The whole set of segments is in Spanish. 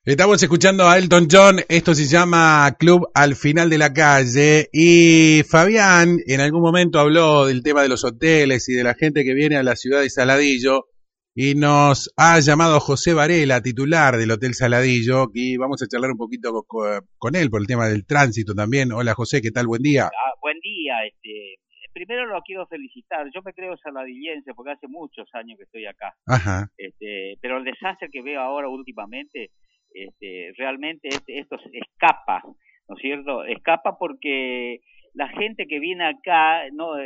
Estamos escuchando a Elton John, esto se llama Club al final de la calle, y Fabián en algún momento habló del tema de los hoteles y de la gente que viene a la ciudad de Saladillo, y nos ha llamado José Varela, titular del Hotel Saladillo, y vamos a charlar un poquito con él por el tema del tránsito también. Hola José, ¿qué tal? Buen día. Buen día. Primero lo quiero felicitar. Yo me creo saladillense porque hace muchos años que estoy acá. Ajá. Pero el desastre que veo ahora últimamente, realmente esto escapa, ¿no es cierto? Escapa porque la gente que viene acá, no,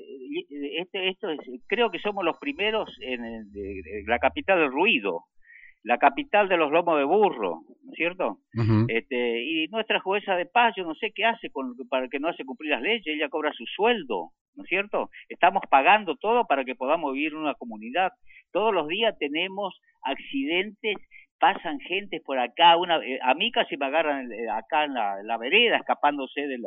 creo que somos los primeros en la capital del ruido, la capital de los lomos de burro, ¿no es cierto? Uh-huh. Y nuestra jueza de paz, yo no sé qué hace para que no hace cumplir las leyes, ella cobra su sueldo, ¿no es cierto? Estamos pagando todo para que podamos vivir en una comunidad. Todos los días tenemos accidentes, pasan gente por acá, a mí casi me agarran acá en la vereda, escapándose de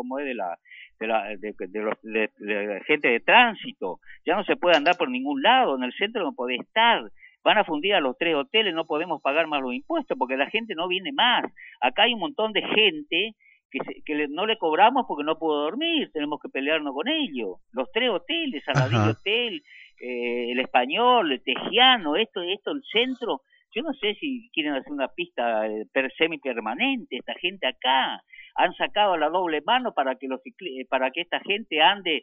gente de tránsito. Ya no se puede andar por ningún lado, en el centro no podés estar. Van a fundir a los 3 hoteles, no podemos pagar más los impuestos porque la gente no viene más. Acá hay un montón de gente que no le cobramos porque no pudo dormir, tenemos que pelearnos con ellos. Los 3 hoteles, Saladillo Hotel, el Español, el Tejiano, esto, el centro. Yo no sé si quieren hacer una pista semipermanente, esta gente acá. Han sacado la doble mano para que esta gente ande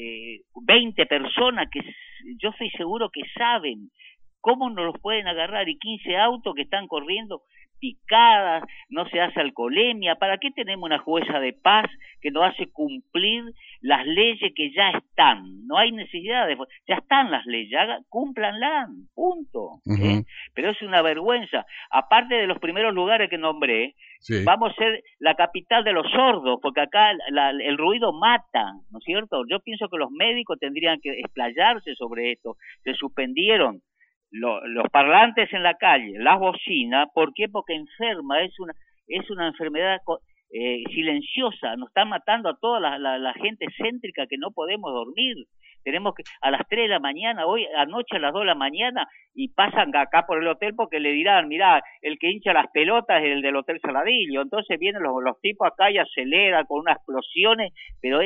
20 personas que yo estoy seguro que saben cómo no los pueden agarrar, y 15 autos que están corriendo picadas, no se hace alcoholemia. ¿Para qué tenemos una jueza de paz que no hace cumplir las leyes que ya están? No hay necesidad ya están las leyes, cúmplanlas, punto. Uh-huh. Pero es una vergüenza. Aparte de los primeros lugares que nombré, sí, vamos a ser la capital de los sordos, porque acá el ruido mata, ¿no es cierto? Yo pienso que los médicos tendrían que explayarse sobre esto. Se suspendieron los parlantes en la calle, las bocinas. ¿Por qué? Porque enferma, es una enfermedad silenciosa, nos está matando a toda la gente céntrica que no podemos dormir. Tenemos que a las 3 de la mañana, anoche a las 2 de la mañana, y pasan acá por el hotel porque le dirán, mirá, el que hincha las pelotas es el del Hotel Saladillo. Entonces vienen los tipos acá y aceleran con unas explosiones, pero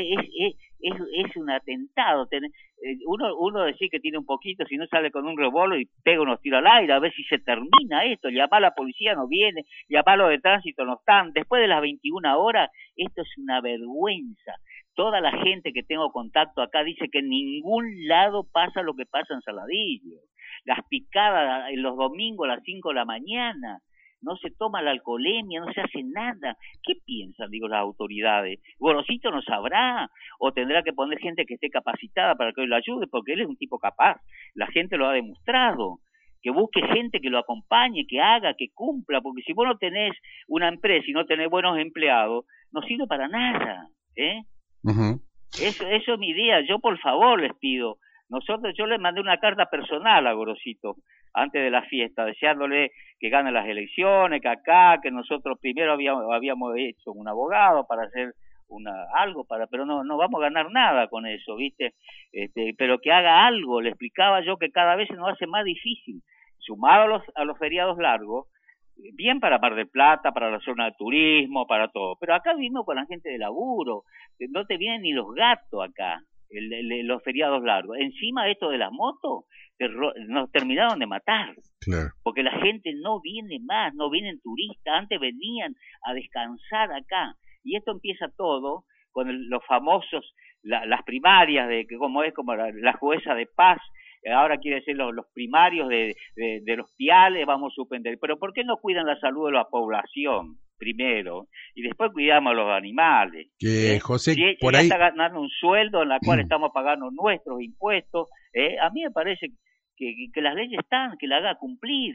es un atentado. Uno decir que tiene un poquito, si no sale con un revólver y pega unos tiros al aire, a ver si se termina esto. Llamar a la policía, no viene, llamar a los de tránsito, no están. Después de las 21 horas, esto es una vergüenza. Toda la gente que tengo contacto acá dice que en ningún lado pasa lo que pasa en Saladillo. Las picadas en los domingos a las 5 de la mañana, no se toma la alcoholemia, no se hace nada. ¿Qué piensan, las autoridades? Gorosito no sabrá, o tendrá que poner gente que esté capacitada para que lo ayude, porque él es un tipo capaz. La gente lo ha demostrado. Que busque gente que lo acompañe, que haga, que cumpla, porque si vos no tenés una empresa y no tenés buenos empleados, no sirve para nada, ¿eh? Uh-huh. Eso es mi idea. Yo, por favor, les pido. Yo le mandé una carta personal a Gorosito antes de la fiesta, deseándole que gane las elecciones, que nosotros primero habíamos hecho un abogado para hacer pero no vamos a ganar nada con eso, ¿viste? Pero que haga algo. Le explicaba yo que cada vez se nos hace más difícil, sumado a los feriados largos, bien para Mar del Plata, para la zona de turismo, para todo. Pero acá vivimos con la gente de laburo, no te vienen ni los gatos acá, los feriados largos. Encima esto de las motos, nos terminaron de matar. Claro. Porque la gente no viene más, no vienen turistas, antes venían a descansar acá. Y esto empieza todo con los famosos, las primarias, como la jueza de paz. Ahora quiere decir los primarios de los piales, vamos a suspender. Pero ¿por qué no cuidan la salud de la población primero? Y después cuidamos a los animales. José, si por ella ahí está ganando un sueldo en la cual estamos pagando nuestros impuestos, a mí me parece que las leyes están, que la haga cumplir.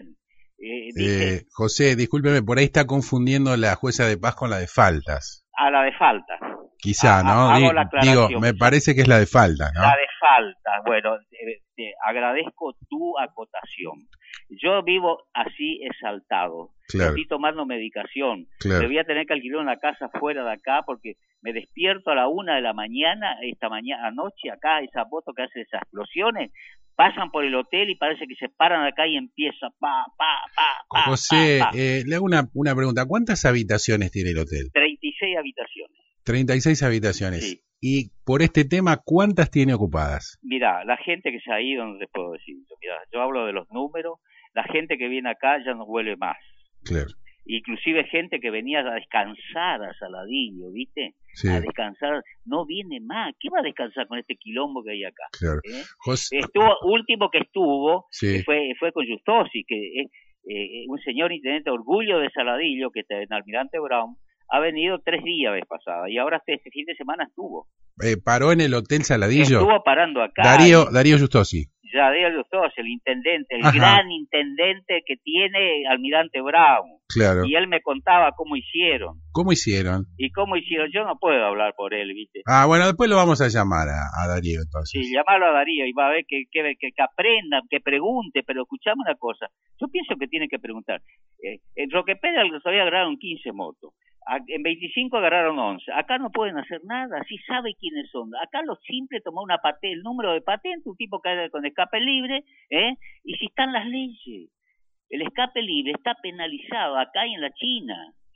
José, discúlpeme, por ahí está confundiendo la jueza de paz con la de faltas. A la de faltas. Quizá, ¿no? Me parece que es la de faltas, ¿no? La de faltas. Bueno, te agradezco tu acotación. Yo vivo así exaltado. Claro. Estoy tomando medicación. Claro. Me voy a tener que alquilar una casa fuera de acá porque me despierto a la 1 de la mañana, anoche acá, esa moto que hace esas explosiones, pasan por el hotel y parece que se paran acá y empieza pa. José, le hago una pregunta. ¿Cuántas habitaciones tiene el hotel? 36 habitaciones. 36 habitaciones. Sí. Y por este tema, ¿cuántas tiene ocupadas? Mirá, la gente que se ha ido, no te puedo decir. Mirá, yo hablo de los números, la gente que viene acá ya no vuelve más. Claro. Inclusive gente que venía a descansar a Saladillo, ¿viste? Sí. A descansar, no viene más. ¿Qué va a descansar con este quilombo que hay acá? Claro. Último que estuvo, sí. fue con Justosi, que es un señor intendente Orgullo de Saladillo, que está en Almirante Brown, ha venido 3 días vez pasada, y ahora este fin de semana estuvo. ¿Paró en el Hotel Saladillo? Estuvo parando acá. Darío Justosi. Darío Justosi, el intendente, el gran intendente que tiene Almirante Brown. Claro. Y él me contaba cómo hicieron. ¿Cómo hicieron? ¿Y cómo hicieron? Yo no puedo hablar por él, ¿viste? Bueno, después lo vamos a llamar a Darío, entonces. Sí, llamarlo a Darío y va a ver que aprenda, que pregunte, pero escuchame una cosa. Yo pienso que tiene que preguntar. En Roque Pedal todavía agarraron 15 motos. En 25 agarraron 11. Acá no pueden hacer nada, sí sabe quiénes son. Acá lo simple tomar una patente, el número de patente, un tipo que con escape libre, y si están las leyes. El escape libre está penalizado acá y en la China,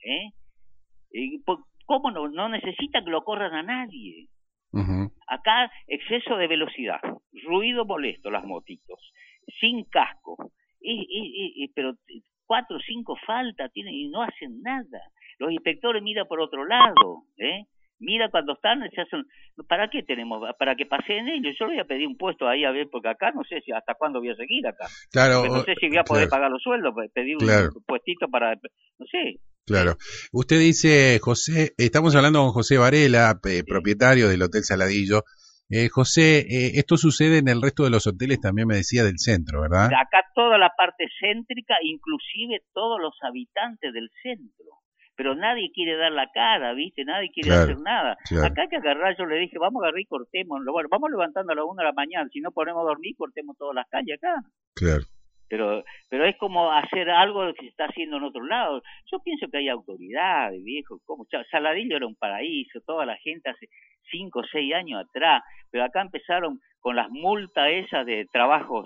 ¿Cómo no necesita que lo corran a nadie? Uh-huh. Acá exceso de velocidad, ruido molesto las motitos, sin casco, pero 4 o 5 faltas tienen y no hacen nada. Los inspectores miran por otro lado, mira cuando están, se hacen, ¿para qué tenemos? Para que paseen ellos. Yo le voy a pedir un puesto ahí a ver, porque acá no sé si hasta cuándo voy a seguir acá. Claro. Porque no sé si voy a poder pagar los sueldos, pedir un puestito para, no sé. Claro. Usted dice, José, estamos hablando con José Varela, propietario del Hotel Saladillo. José, esto sucede en el resto de los hoteles, también me decía, del centro, ¿verdad? Acá toda la parte céntrica, inclusive todos los habitantes del centro. Pero nadie quiere dar la cara, ¿viste? Nadie quiere hacer nada. Claro. Acá hay que agarrar, yo le dije, vamos a agarrar y cortemos. Bueno, vamos levantando a las 1 de la mañana, si no ponemos a dormir, cortemos todas las calles acá. Claro. Pero es como hacer algo que se está haciendo en otro lado. Yo pienso que hay autoridades, viejo. Saladillo era un paraíso, toda la gente hace 5 o 6 años atrás, pero acá empezaron con las multas esas de trabajos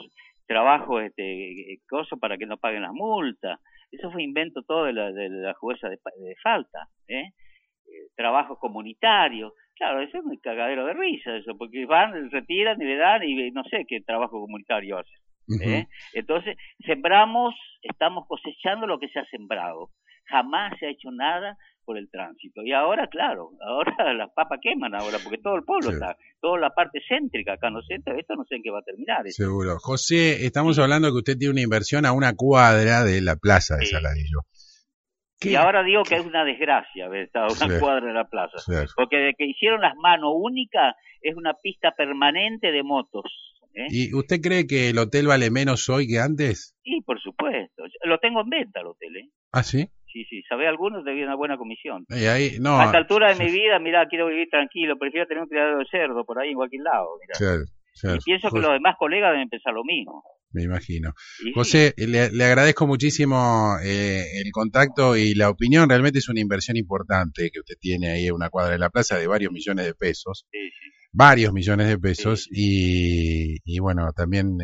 cosas para que no paguen las multas. Eso fue invento todo de la jueza de falta, trabajos comunitarios. Claro, eso es un cagadero de risa, eso, porque van, retiran y le dan y no sé qué trabajo comunitario hacen. Uh-huh. Entonces, sembramos, estamos cosechando lo que se ha sembrado. Jamás se ha hecho nada por el tránsito. Y ahora, claro, ahora las papas queman ahora, porque todo el pueblo está, toda la parte céntrica acá, ¿no sé? Esto no sé en qué va a terminar. Seguro. José, estamos hablando que usted tiene una inversión a una cuadra de la plaza de Saladillo. Y ahora digo que es una desgracia haber estado a una cuadra de la plaza, porque desde que hicieron las manos únicas, es una pista permanente de motos. ¿Y usted cree que el hotel vale menos hoy que antes? Sí, por supuesto. Lo tengo en venta el hotel, ¿Ah, sí? Sí, sabe algunos de una buena comisión. Ahí, no, a esta altura de mi vida, mirá, quiero vivir tranquilo, prefiero tener un criadero de cerdo por ahí en cualquier lado. Mirá. Claro. Y pienso que los demás colegas deben pensar lo mismo. Me imagino. José, le agradezco muchísimo el contacto y la opinión. Realmente es una inversión importante que usted tiene ahí en una cuadra de la plaza de varios millones de pesos. Sí. Varios millones de pesos. Y bueno, también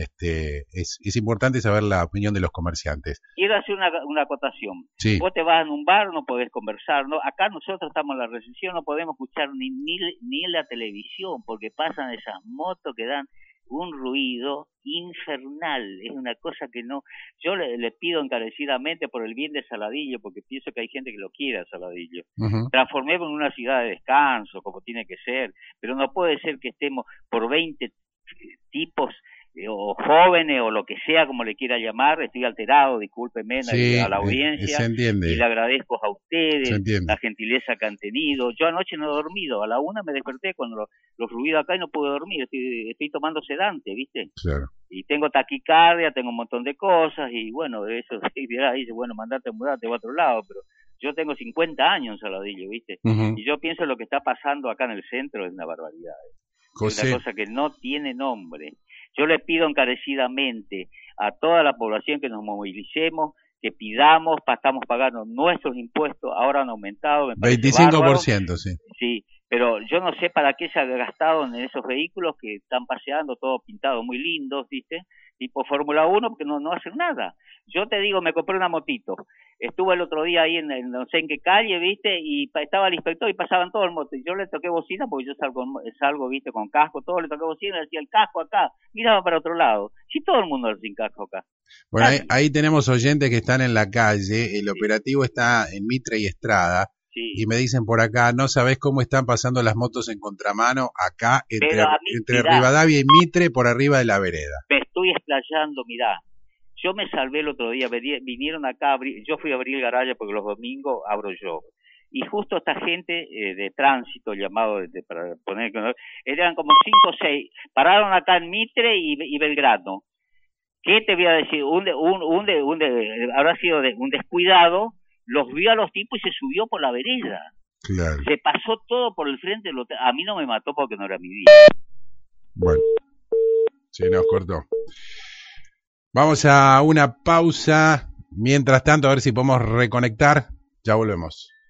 es importante saber la opinión de los comerciantes. Quiero hacer una acotación. Sí. Vos te vas en un bar, no podés conversar, ¿no? Acá nosotros estamos en la recepción, no podemos escuchar ni en la televisión, porque pasan esas motos que dan un ruido infernal. Es una cosa que no... Yo le pido encarecidamente por el bien de Saladillo, porque pienso que hay gente que lo quiere a Saladillo. Uh-huh. Transformemos en una ciudad de descanso, como tiene que ser, pero no puede ser que estemos por 20 tipos o jóvenes o lo que sea, como le quiera llamar. Estoy alterado, discúlpeme a la audiencia, se entiende. Y le agradezco a ustedes la gentileza que han tenido. Yo anoche no he dormido, a la 1 me desperté con los ruidos acá y no pude dormir, estoy tomando sedante, ¿viste? Claro. Y tengo taquicardia, tengo un montón de cosas, y bueno, eso dice, bueno, mandate a mudarte a otro lado, pero yo tengo 50 años en Saladillo, ¿viste? Uh-huh. Y yo pienso lo que está pasando acá en el centro es una barbaridad. José. Es una cosa que no tiene nombre. Yo le pido encarecidamente a toda la población que nos movilicemos, que pidamos, estamos pagando nuestros impuestos, ahora han aumentado. Me 25%, sí. Sí, pero yo no sé para qué se ha gastado en esos vehículos que están paseando, todo pintado, muy lindos, ¿viste? Tipo Fórmula 1, porque no hacen nada. Yo te digo, me compré una motito. Estuve el otro día ahí en no sé en qué calle, ¿viste? Y estaba el inspector y pasaban todos el moto. Y yo le toqué bocina, porque yo salgo, ¿viste? Con casco, todo, le toqué bocina y le decía, el casco acá. Miraba para otro lado. Sí, todo el mundo sin casco acá. Bueno, ahí tenemos oyentes que están en la calle. El operativo está en Mitre y Estrada. Sí. Y me dicen por acá, no sabés cómo están pasando las motos en contramano acá entre Rivadavia y Mitre por arriba de la vereda. Me estoy explayando, mirá. Yo me salvé el otro día, vinieron acá, yo fui a abrir el garaje porque los domingos abro yo. Y justo esta gente de tránsito, llamado para poner, eran como 5 o 6, pararon acá en Mitre y Belgrano. ¿Qué te voy a decir? Habrá sido un descuidado, los vio a los tipos y se subió por la vereda. Claro. Se pasó todo por el frente del hotel. A mí no me mató porque no era mi vida. Bueno, se nos cortó. Vamos a una pausa. Mientras tanto, a ver si podemos reconectar. Ya volvemos.